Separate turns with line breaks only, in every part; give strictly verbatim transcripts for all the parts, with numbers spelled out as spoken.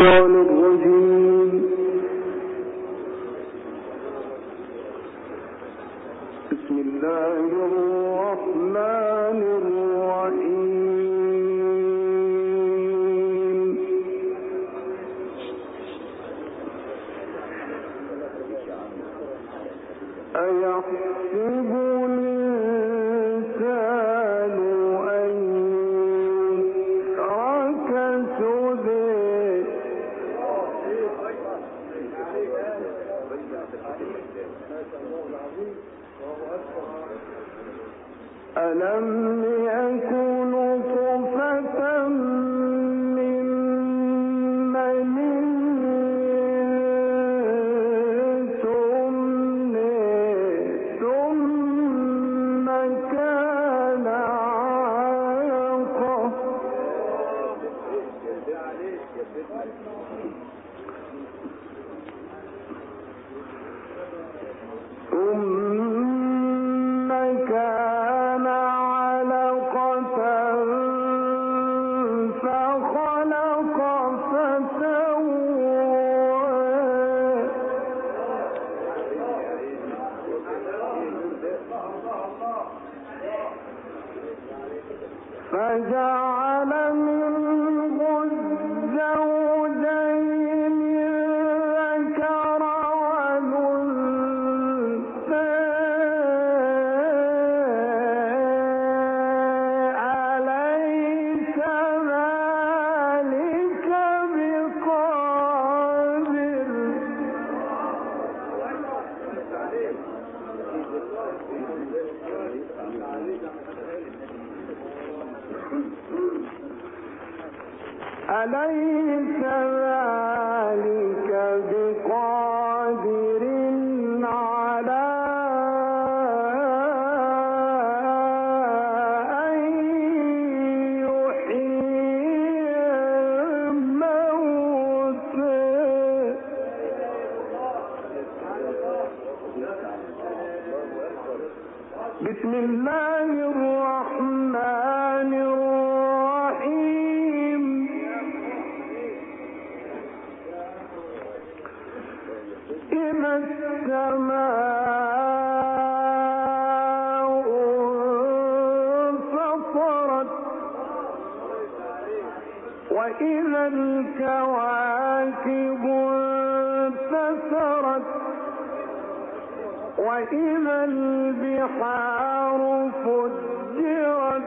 ألم يكن نطفة من مني ثم كان علقة ثم كان علقة فخلق فسوى فجعل منه الزوجين الذكر والأنثى أليس ذلك بقادر أليس ذلك بقادر على أن يحيي الموتى بسم الله الرحمن الرحيم إذا السماء انفطرت وإذا الكواكب انتثرت وإذا البحار فجرت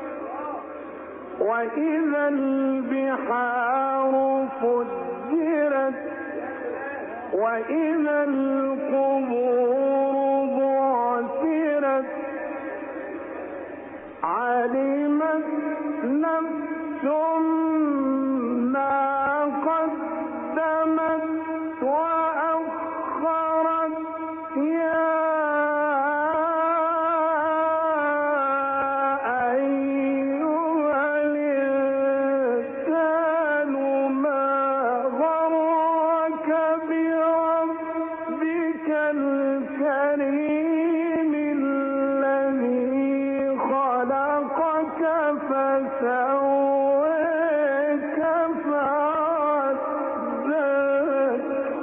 وإذا البحار فجرت وإذا القبور بعثرت علمت نفس ما قدمت وأخرت يا أيها الإنسان ما غرك بربك الكريم الذي خلقك فسواك فعدلك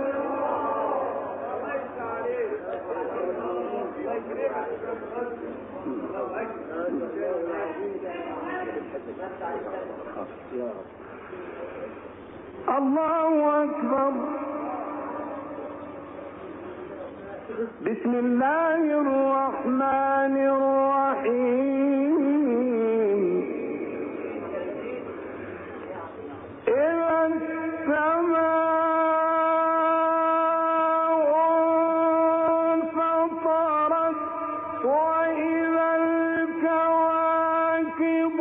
الله أكبر. بسم الله الرحمن الرحيم إذا السماء انفطرت وإذا الكواكب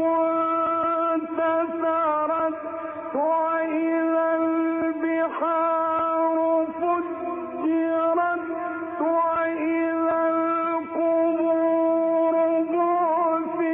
انتثرت وإذا البحار فجرت وإذا القبور بعثرت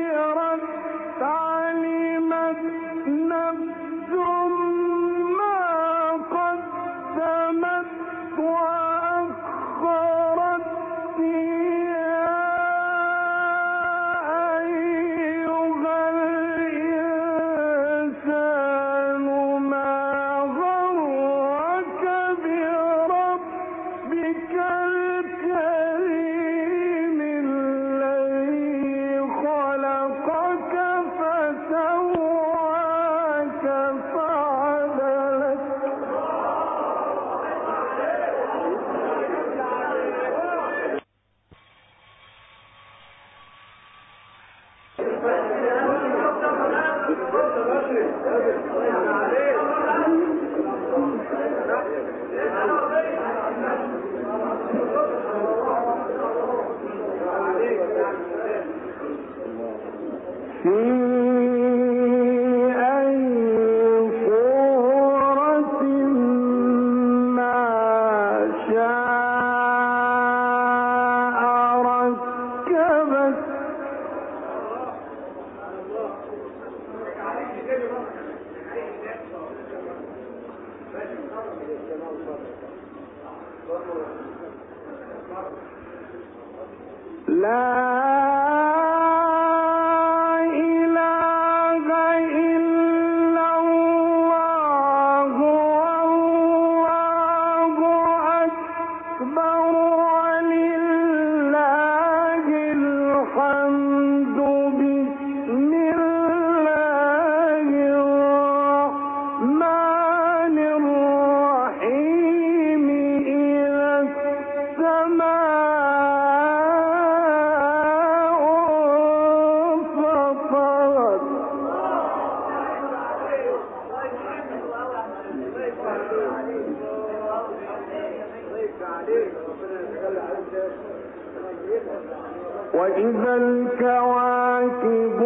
وإذا الكواكب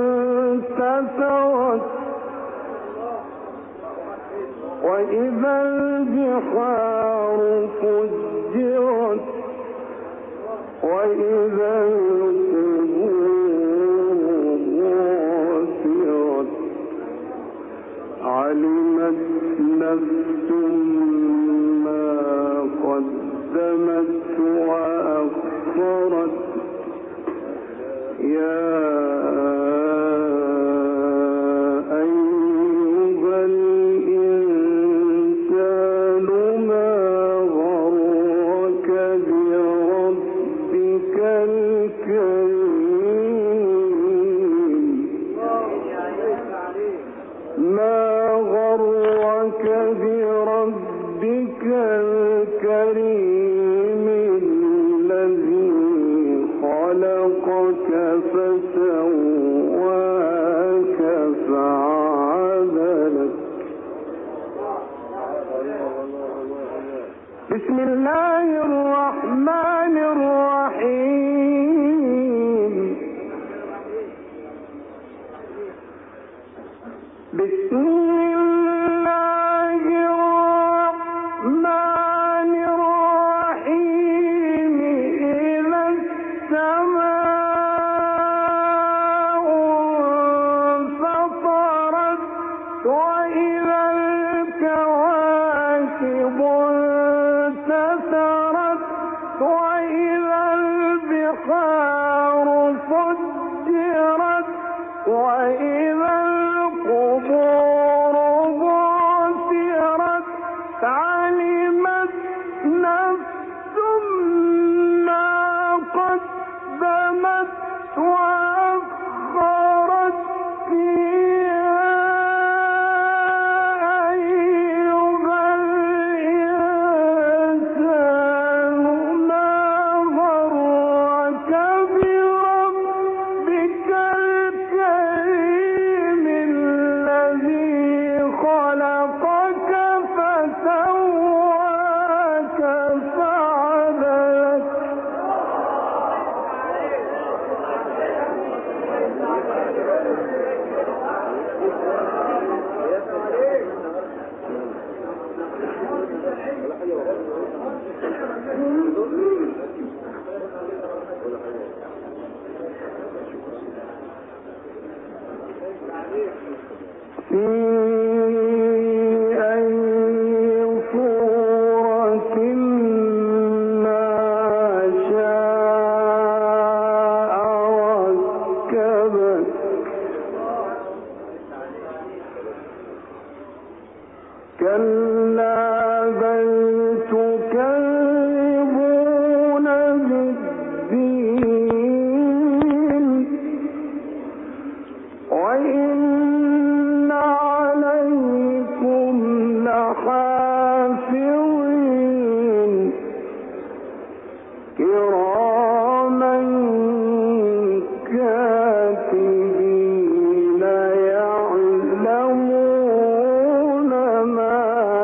انتثرت وإذا البحار فجرت وإذا القبور بعثرت علمت نفس ما قدمت وأخرت يا أيها الإنسان ما غرك بربك الكريم ما غرك بربك الكريم الذي خلقك فسواك فعدلك. بسم الله الرحمن الرحيم. بسم الله الرحمن الرحيم. إذا السماء انفطرت وإذا الكواكب انتثرت وإذا البحار فجرت وإذا القبور بعثرت علمت نفس ما قدمت وأخرت يا أيها الإنسان ما غرك بربك الكريم الذي خلقك فسواك فعدلك. في أي صورة ما شاء ركبك. كلا بل تكذبون بالدين وإن عليكم لحافظين كراما كاتبين يعلمون ما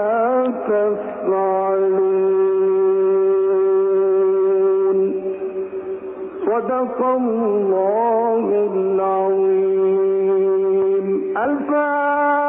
تفعلون. صدق الله العظيم. الفاتحة.